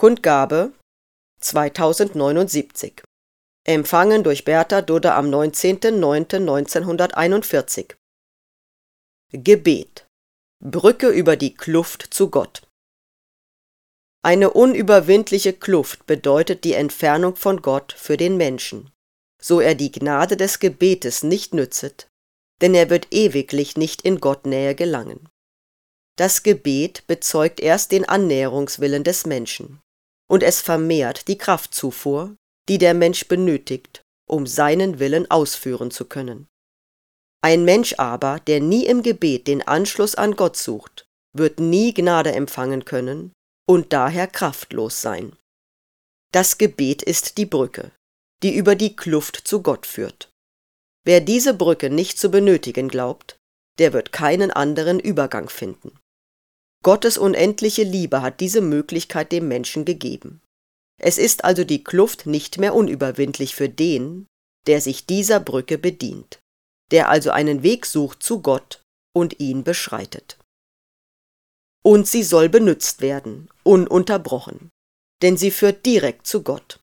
Kundgabe 2079. Empfangen durch Bertha Dudde am 19.09.1941. Gebet. Brücke über die Kluft zu Gott. Eine unüberwindliche Kluft bedeutet die Entfernung von Gott für den Menschen, so er die Gnade des Gebetes nicht nützet, denn er wird ewiglich nicht in Gottnähe gelangen. Das Gebet bezeugt erst den Annäherungswillen des Menschen, und es vermehrt die Kraftzufuhr, die der Mensch benötigt, um seinen Willen ausführen zu können. Ein Mensch aber, der nie im Gebet den Anschluss an Gott sucht, wird nie Gnade empfangen können und daher kraftlos sein. Das Gebet ist die Brücke, die über die Kluft zu Gott führt. Wer diese Brücke nicht zu benötigen glaubt, der wird keinen anderen Übergang finden. Gottes unendliche Liebe hat diese Möglichkeit dem Menschen gegeben. Es ist also die Kluft nicht mehr unüberwindlich für den, der sich dieser Brücke bedient, der also einen Weg sucht zu Gott und ihn beschreitet. Und sie soll benützt werden, ununterbrochen, denn sie führt direkt zu Gott.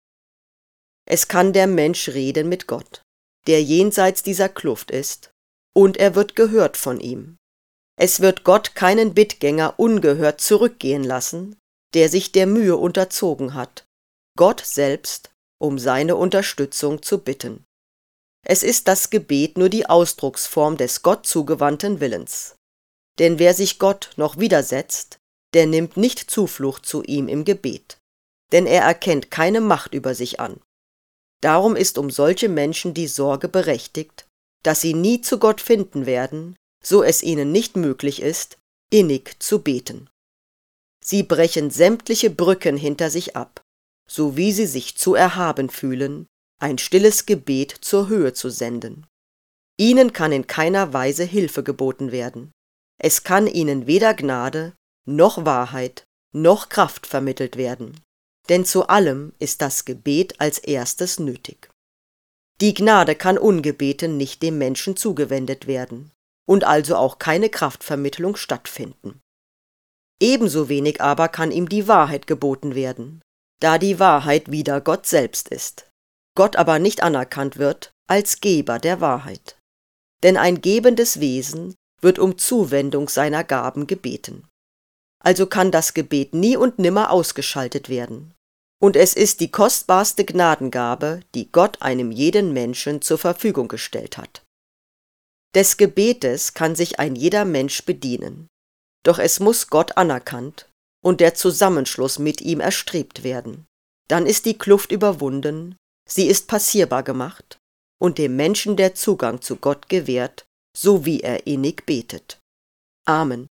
Es kann der Mensch reden mit Gott, der jenseits dieser Kluft ist, und er wird gehört von ihm. Es wird Gott keinen Bittgänger ungehört zurückgehen lassen, der sich der Mühe unterzogen hat, Gott selbst um seine Unterstützung zu bitten. Es ist das Gebet nur die Ausdrucksform des Gott zugewandten Willens. Denn wer sich Gott noch widersetzt, der nimmt nicht Zuflucht zu ihm im Gebet, denn er erkennt keine Macht über sich an. Darum ist um solche Menschen die Sorge berechtigt, dass sie nie zu Gott finden werden, so es ihnen nicht möglich ist, innig zu beten. Sie brechen sämtliche Brücken hinter sich ab, so wie sie sich zu erhaben fühlen, ein stilles Gebet zur Höhe zu senden. Ihnen kann in keiner Weise Hilfe geboten werden. Es kann ihnen weder Gnade, noch Wahrheit, noch Kraft vermittelt werden, denn zu allem ist das Gebet als erstes nötig. Die Gnade kann ungebeten nicht dem Menschen zugewendet werden und also auch keine Kraftvermittlung stattfinden. Ebenso wenig aber kann ihm die Wahrheit geboten werden, da die Wahrheit wieder Gott selbst ist, Gott aber nicht anerkannt wird als Geber der Wahrheit. Denn ein gebendes Wesen wird um Zuwendung seiner Gaben gebeten. Also kann das Gebet nie und nimmer ausgeschaltet werden. Und es ist die kostbarste Gnadengabe, die Gott einem jeden Menschen zur Verfügung gestellt hat. Des Gebetes kann sich ein jeder Mensch bedienen, doch es muss Gott anerkannt und der Zusammenschluss mit ihm erstrebt werden. Dann ist die Kluft überwunden, sie ist passierbar gemacht und dem Menschen der Zugang zu Gott gewährt, so wie er innig betet. Amen.